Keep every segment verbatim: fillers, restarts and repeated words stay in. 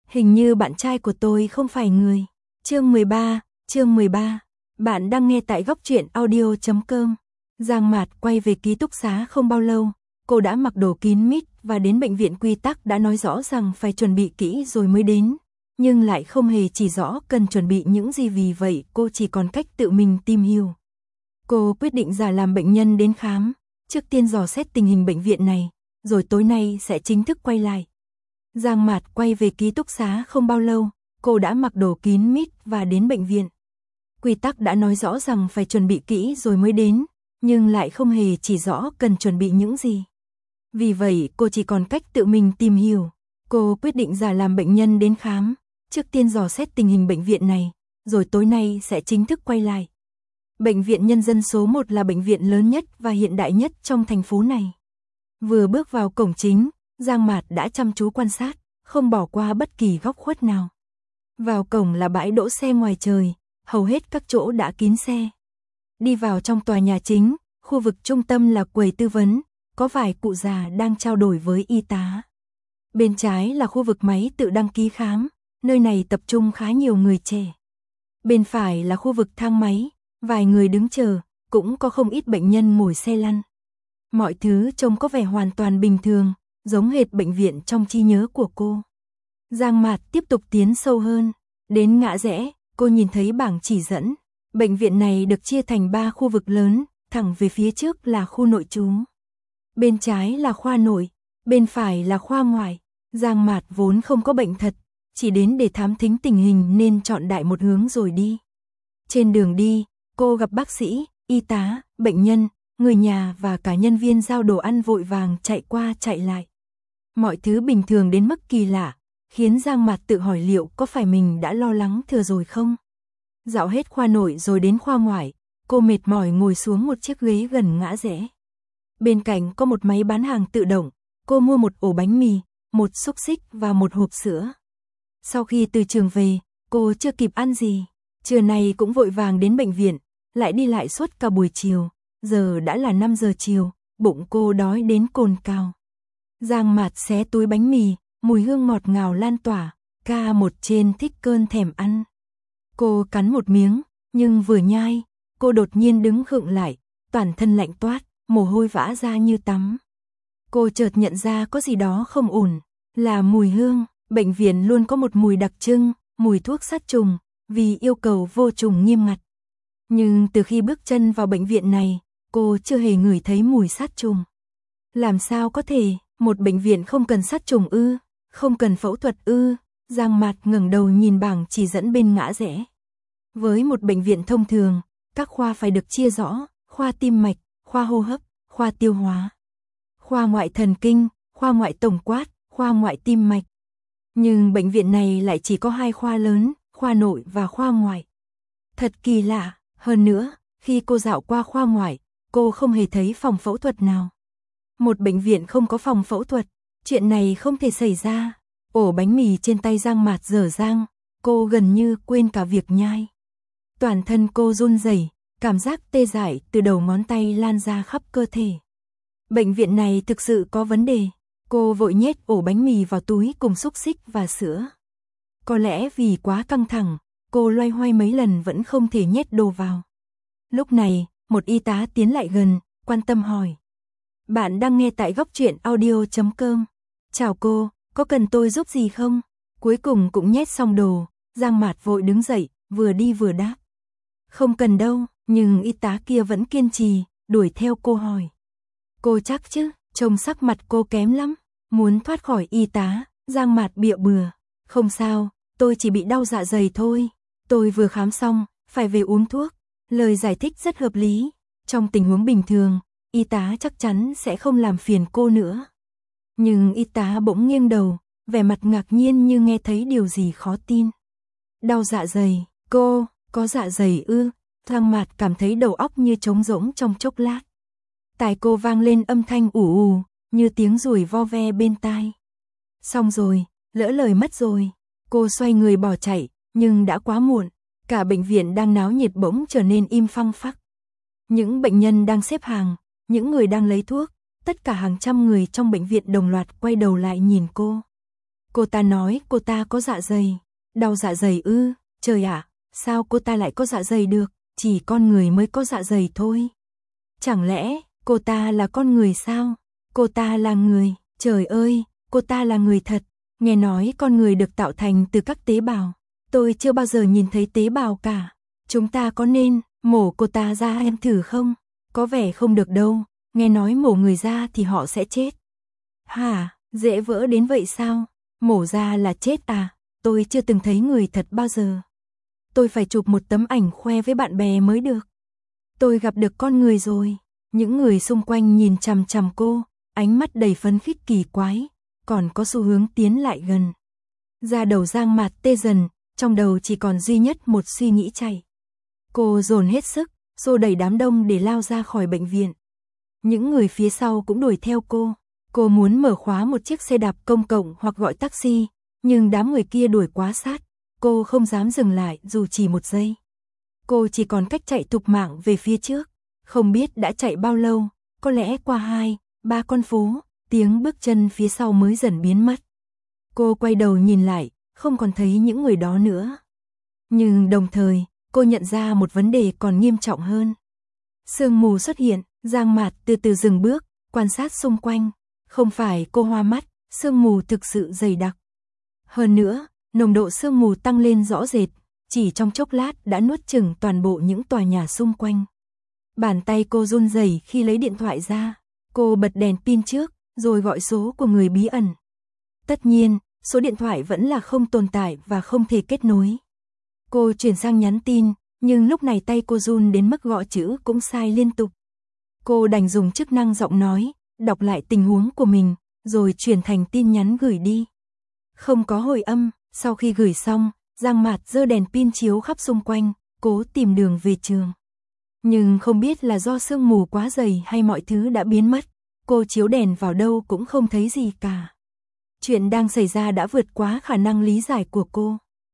Hình như bạn trai của tôi không phải người. Chương mười ba, chương mười ba. Bạn đang nghe tại góc truyện audio chấm com. Giang Mạt quay về ký túc xá không bao lâu, cô đã mặc đồ kín mít và đến bệnh viện. Quy tắc đã nói rõ rằng phải chuẩn bị kỹ rồi mới đến, nhưng lại không hề chỉ rõ cần chuẩn bị những gì, vì vậy cô chỉ còn cách tự mình tìm hiểu. Cô quyết định giả làm bệnh nhân đến khám, trước tiên dò xét tình hình bệnh viện này, rồi tối nay sẽ chính thức quay lại. Giang Mạt quay về ký túc xá không bao lâu, cô đã mặc đồ kín mít và đến bệnh viện. Quy tắc đã nói rõ rằng phải chuẩn bị kỹ rồi mới đến, nhưng lại không hề chỉ rõ cần chuẩn bị những gì. Vì vậy cô chỉ còn cách tự mình tìm hiểu. Cô quyết định giả làm bệnh nhân đến khám, trước tiên dò xét tình hình bệnh viện này, rồi tối nay sẽ chính thức quay lại. Bệnh viện Nhân dân số một là bệnh viện lớn nhất và hiện đại nhất trong thành phố này. Vừa bước vào cổng chính, Giang Mạt đã chăm chú quan sát, không bỏ qua bất kỳ góc khuất nào. Vào cổng là bãi đỗ xe ngoài trời, hầu hết các chỗ đã kín xe. Đi vào trong tòa nhà chính, khu vực trung tâm là quầy tư vấn, có vài cụ già đang trao đổi với y tá. Bên trái là khu vực máy tự đăng ký khám, nơi này tập trung khá nhiều người trẻ. Bên phải là khu vực thang máy, vài người đứng chờ, cũng có không ít bệnh nhân ngồi xe lăn. Mọi thứ trông có vẻ hoàn toàn bình thường, giống hệt bệnh viện trong trí nhớ của cô. Giang Mạt tiếp tục tiến sâu hơn, đến ngã rẽ, cô nhìn thấy bảng chỉ dẫn. Bệnh viện này được chia thành ba khu vực lớn, thẳng về phía trước là khu nội trú. Bên trái là khoa nội, bên phải là khoa ngoại. Giang Mạt vốn không có bệnh thật, chỉ đến để thám thính tình hình nên chọn đại một hướng rồi đi. Trên đường đi, cô gặp bác sĩ, y tá, bệnh nhân, người nhà và cả nhân viên giao đồ ăn vội vàng chạy qua chạy lại. Mọi thứ bình thường đến mức kỳ lạ, khiến Giang Mạt tự hỏi liệu có phải mình đã lo lắng thừa rồi không. Dạo hết khoa nội rồi đến khoa ngoại, cô mệt mỏi ngồi xuống một chiếc ghế gần ngã rẽ. Bên cạnh có một máy bán hàng tự động, cô mua một ổ bánh mì, một xúc xích và một hộp sữa. Sau khi từ trường về, cô chưa kịp ăn gì, trưa nay cũng vội vàng đến bệnh viện, lại đi lại suốt cả buổi chiều, giờ đã là năm giờ chiều, bụng cô đói đến cồn cào. Giang Mạt xé túi bánh mì, mùi hương ngọt ngào lan tỏa, ca một trên thích cơn thèm ăn. Cô cắn một miếng, nhưng vừa nhai, cô đột nhiên đứng khựng lại, toàn thân lạnh toát, mồ hôi vã ra như tắm. Cô chợt nhận ra có gì đó không ổn, là mùi hương. Bệnh viện luôn có một mùi đặc trưng, mùi thuốc sát trùng, vì yêu cầu vô trùng nghiêm ngặt. Nhưng từ khi bước chân vào bệnh viện này, cô chưa hề ngửi thấy mùi sát trùng. Làm sao có thể, một bệnh viện không cần sát trùng ư, không cần phẫu thuật ư? Giang Mạt ngẩng đầu nhìn bảng chỉ dẫn bên ngã rẽ. Với một bệnh viện thông thường, các khoa phải được chia rõ, khoa tim mạch, khoa hô hấp, khoa tiêu hóa, khoa ngoại thần kinh, khoa ngoại tổng quát, khoa ngoại tim mạch. Nhưng bệnh viện này lại chỉ có hai khoa lớn, khoa nội và khoa ngoại. Thật kỳ lạ, hơn nữa, khi cô dạo qua khoa ngoại, cô không hề thấy phòng phẫu thuật nào. Một bệnh viện không có phòng phẫu thuật, chuyện này không thể xảy ra. Ổ bánh mì trên tay Giang Mạt dở dang, cô gần như quên cả việc nhai. Toàn thân cô run rẩy, cảm giác tê dại từ đầu ngón tay lan ra khắp cơ thể. Bệnh viện này thực sự có vấn đề. Cô vội nhét ổ bánh mì vào túi cùng xúc xích và sữa. Có lẽ vì quá căng thẳng, cô loay hoay mấy lần vẫn không thể nhét đồ vào. Lúc này, một y tá tiến lại gần, quan tâm hỏi. Bạn đang nghe tại góc truyện audio chấm com. Chào cô, có cần tôi giúp gì không? Cuối cùng cũng nhét xong đồ, Giang Mạt vội đứng dậy, vừa đi vừa đáp. Không cần đâu, nhưng y tá kia vẫn kiên trì, đuổi theo cô hỏi. Cô chắc chứ? Trông sắc mặt cô kém lắm, muốn thoát khỏi y tá, Giang Mạt bịa bừa. Không sao, tôi chỉ bị đau dạ dày thôi, tôi vừa khám xong, phải về uống thuốc. Lời giải thích rất hợp lý, trong tình huống bình thường, y tá chắc chắn sẽ không làm phiền cô nữa. Nhưng y tá bỗng nghiêng đầu, vẻ mặt ngạc nhiên như nghe thấy điều gì khó tin. Đau dạ dày, cô, có dạ dày ư? Giang Mạt cảm thấy đầu óc như trống rỗng trong chốc lát. Tai cô vang lên âm thanh ù ù, như tiếng ruồi vo ve bên tai. Xong rồi, lỡ lời mất rồi. Cô xoay người bỏ chạy, nhưng đã quá muộn. Cả bệnh viện đang náo nhiệt bỗng trở nên im phăng phắc. Những bệnh nhân đang xếp hàng, những người đang lấy thuốc, tất cả hàng trăm người trong bệnh viện đồng loạt quay đầu lại nhìn cô. Cô ta nói cô ta có dạ dày. Đau dạ dày ư? Trời ạ, sao cô ta lại có dạ dày được? Chỉ con người mới có dạ dày thôi. Chẳng lẽ cô ta là con người sao? Cô ta là người, trời ơi, cô ta là người thật. Nghe nói con người được tạo thành từ các tế bào. Tôi chưa bao giờ nhìn thấy tế bào cả. Chúng ta có nên mổ cô ta ra em thử không? Có vẻ không được đâu, nghe nói mổ người ra thì họ sẽ chết. Hả, dễ vỡ đến vậy sao? Mổ ra là chết à? Tôi chưa từng thấy người thật bao giờ. Tôi phải chụp một tấm ảnh khoe với bạn bè mới được. Tôi gặp được con người rồi. Những người xung quanh nhìn chằm chằm cô, ánh mắt đầy phấn khích kỳ quái, còn có xu hướng tiến lại gần. Da đầu Giang Mạt tê dần, trong đầu chỉ còn duy nhất một suy nghĩ chạy. Cô dồn hết sức, xô đẩy đám đông để lao ra khỏi bệnh viện. Những người phía sau cũng đuổi theo cô. Cô muốn mở khóa một chiếc xe đạp công cộng hoặc gọi taxi, nhưng đám người kia đuổi quá sát. Cô không dám dừng lại dù chỉ một giây. Cô chỉ còn cách chạy thục mạng về phía trước. Không biết đã chạy bao lâu, có lẽ qua hai, ba con phố, tiếng bước chân phía sau mới dần biến mất. Cô quay đầu nhìn lại, không còn thấy những người đó nữa. Nhưng đồng thời, cô nhận ra một vấn đề còn nghiêm trọng hơn. Sương mù xuất hiện, Giang Mạt từ từ dừng bước, quan sát xung quanh. Không phải cô hoa mắt, sương mù thực sự dày đặc. Hơn nữa, nồng độ sương mù tăng lên rõ rệt, chỉ trong chốc lát đã nuốt chửng toàn bộ những tòa nhà xung quanh. Bàn tay cô run rẩy khi lấy điện thoại ra. Cô bật đèn pin trước, rồi gọi số của người bí ẩn. Tất nhiên, số điện thoại vẫn là không tồn tại và không thể kết nối. Cô chuyển sang nhắn tin, nhưng lúc này tay cô run đến mức gõ chữ cũng sai liên tục. Cô đành dùng chức năng giọng nói, đọc lại tình huống của mình, rồi chuyển thành tin nhắn gửi đi. Không có hồi âm, sau khi gửi xong, Giang Mạt giơ đèn pin chiếu khắp xung quanh, cố tìm đường về trường. Nhưng không biết là do sương mù quá dày hay mọi thứ đã biến mất, cô chiếu đèn vào đâu cũng không thấy gì cả. Chuyện đang xảy ra đã vượt quá khả năng lý giải của cô.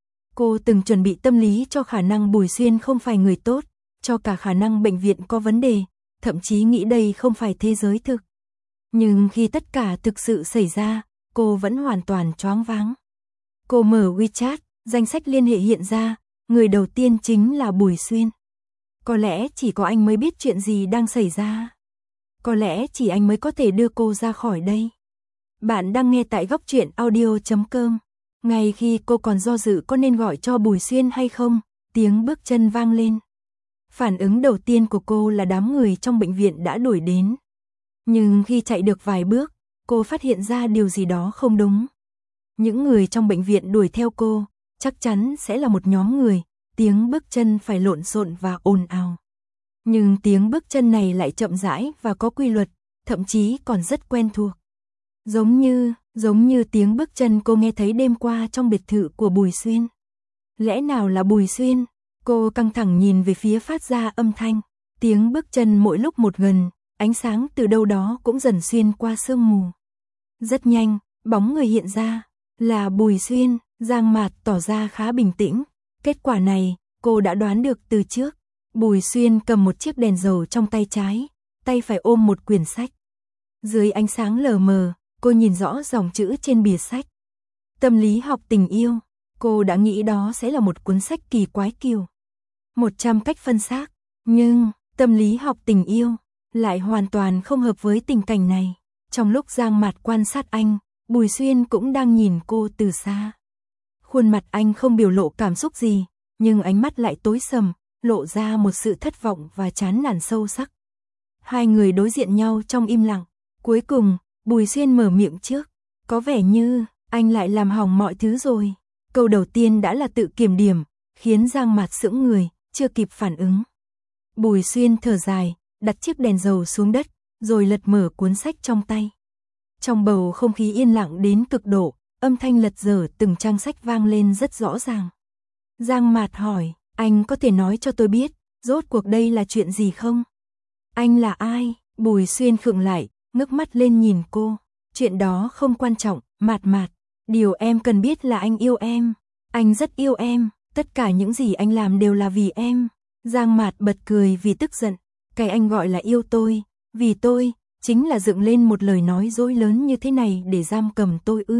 Cô từng chuẩn bị tâm lý cho khả năng Bùi Xuyên không phải người tốt, cho cả khả năng bệnh viện có vấn đề, thậm chí nghĩ đây không phải thế giới thực. Nhưng khi tất cả thực sự xảy ra, cô vẫn hoàn toàn choáng váng. Cô mở WeChat, danh sách liên hệ hiện ra, người đầu tiên chính là Bùi Xuyên. Có lẽ chỉ có anh mới biết chuyện gì đang xảy ra. Có lẽ chỉ anh mới có thể đưa cô ra khỏi đây. Bạn đang nghe tại góc truyện audio chấm com. Ngay khi cô còn do dự có nên gọi cho Bùi Xuyên hay không, tiếng bước chân vang lên. Phản ứng đầu tiên của cô là đám người trong bệnh viện đã đuổi đến. Nhưng khi chạy được vài bước, cô phát hiện ra điều gì đó không đúng. Những người trong bệnh viện đuổi theo cô, chắc chắn sẽ là một nhóm người, tiếng bước chân phải lộn xộn và ồn ào. Nhưng tiếng bước chân này lại chậm rãi và có quy luật, thậm chí còn rất quen thuộc. Giống như, giống như tiếng bước chân cô nghe thấy đêm qua trong biệt thự của Bùi Xuyên. Lẽ nào là Bùi Xuyên? Cô căng thẳng nhìn về phía phát ra âm thanh. Tiếng bước chân mỗi lúc một gần, ánh sáng từ đâu đó cũng dần xuyên qua sương mù. Rất nhanh, bóng người hiện ra, là Bùi Xuyên. Giang Mạt tỏ ra khá bình tĩnh. Kết quả này, cô đã đoán được từ trước. Bùi Xuyên cầm một chiếc đèn dầu trong tay trái, tay phải ôm một quyển sách. Dưới ánh sáng lờ mờ, cô nhìn rõ dòng chữ trên bìa sách. Tâm lý học tình yêu. Cô đã nghĩ đó sẽ là một cuốn sách kỳ quái kiểu một trăm cách phân xác. Nhưng, tâm lý học tình yêu lại hoàn toàn không hợp với tình cảnh này. Trong lúc Giang Mạt quan sát anh, Bùi Xuyên cũng đang nhìn cô từ xa. Khuôn mặt anh không biểu lộ cảm xúc gì, nhưng ánh mắt lại tối sầm, lộ ra một sự thất vọng và chán nản sâu sắc. Hai người đối diện nhau trong im lặng. Cuối cùng, Bùi Xuyên mở miệng trước. Có vẻ như, anh lại làm hỏng mọi thứ rồi. Câu đầu tiên đã là tự kiểm điểm, khiến Giang Mạt sững người, chưa kịp phản ứng. Bùi Xuyên thở dài, đặt chiếc đèn dầu xuống đất, rồi lật mở cuốn sách trong tay. Trong bầu không khí yên lặng đến cực độ, âm thanh lật dở từng trang sách vang lên rất rõ ràng. Giang Mạt hỏi, anh có thể nói cho tôi biết, rốt cuộc đây là chuyện gì không? Anh là ai? Bùi Xuyên khựng lại, ngước mắt lên nhìn cô. Chuyện đó không quan trọng, Mạt Mạt. Điều em cần biết là anh yêu em. Anh rất yêu em, tất cả những gì anh làm đều là vì em. Giang Mạt bật cười vì tức giận. Cái anh gọi là yêu tôi, vì tôi, chính là dựng lên một lời nói dối lớn như thế này để giam cầm tôi ư?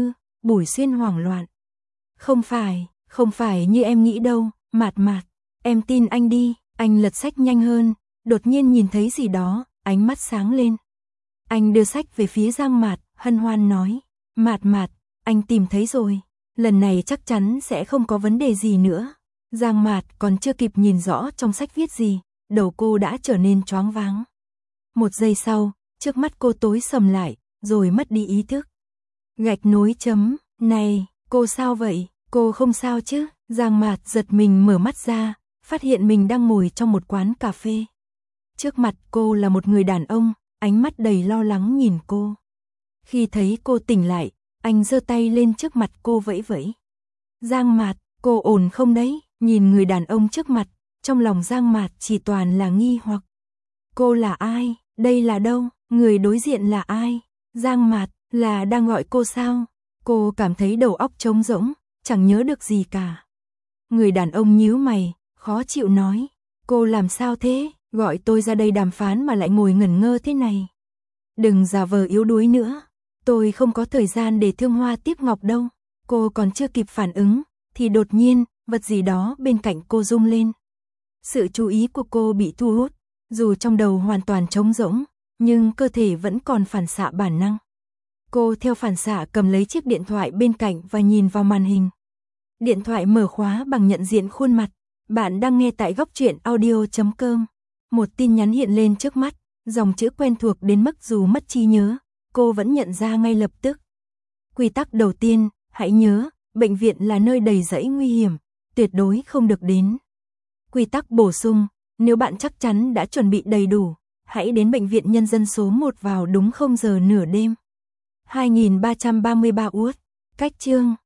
Bùi Xuyên hoảng loạn. Không phải, không phải như em nghĩ đâu, Mạt Mạt, em tin anh đi. Anh lật sách nhanh hơn, đột nhiên nhìn thấy gì đó, ánh mắt sáng lên. Anh đưa sách về phía Giang Mạt, hân hoan nói, Mạt Mạt, anh tìm thấy rồi, lần này chắc chắn sẽ không có vấn đề gì nữa. Giang Mạt còn chưa kịp nhìn rõ trong sách viết gì, đầu cô đã trở nên choáng váng. Một giây sau, trước mắt cô tối sầm lại, rồi mất đi ý thức. Gạch nối chấm, này, cô sao vậy, cô không sao chứ? Giang Mạt giật mình mở mắt ra, phát hiện mình đang ngồi trong một quán cà phê. Trước mặt cô là một người đàn ông, ánh mắt đầy lo lắng nhìn cô. Khi thấy cô tỉnh lại, anh giơ tay lên trước mặt cô vẫy vẫy. Giang Mạt, cô ổn không đấy? Nhìn người đàn ông trước mặt, trong lòng Giang Mạt chỉ toàn là nghi hoặc. Cô là ai? Đây là đâu? Người đối diện là ai? Giang Mạt, là đang gọi cô sao? Cô cảm thấy đầu óc trống rỗng, chẳng nhớ được gì cả. Người đàn ông nhíu mày, khó chịu nói. Cô làm sao thế? Gọi tôi ra đây đàm phán mà lại ngồi ngẩn ngơ thế này. Đừng giả vờ yếu đuối nữa. Tôi không có thời gian để thương hoa tiếp ngọc đâu. Cô còn chưa kịp phản ứng, thì đột nhiên, vật gì đó bên cạnh cô rung lên. Sự chú ý của cô bị thu hút, dù trong đầu hoàn toàn trống rỗng, nhưng cơ thể vẫn còn phản xạ bản năng. Cô theo phản xạ cầm lấy chiếc điện thoại bên cạnh và nhìn vào màn hình. Điện thoại mở khóa bằng nhận diện khuôn mặt. Bạn đang nghe tại góc truyện audio chấm com. Một tin nhắn hiện lên trước mắt, dòng chữ quen thuộc đến mức dù mất trí nhớ, cô vẫn nhận ra ngay lập tức. Quy tắc đầu tiên, hãy nhớ, bệnh viện là nơi đầy rẫy nguy hiểm, tuyệt đối không được đến. Quy tắc bổ sung, nếu bạn chắc chắn đã chuẩn bị đầy đủ, hãy đến bệnh viện nhân dân số một vào đúng không giờ nửa đêm. hai nghìn ba trăm ba mươi ba U S, cách chương.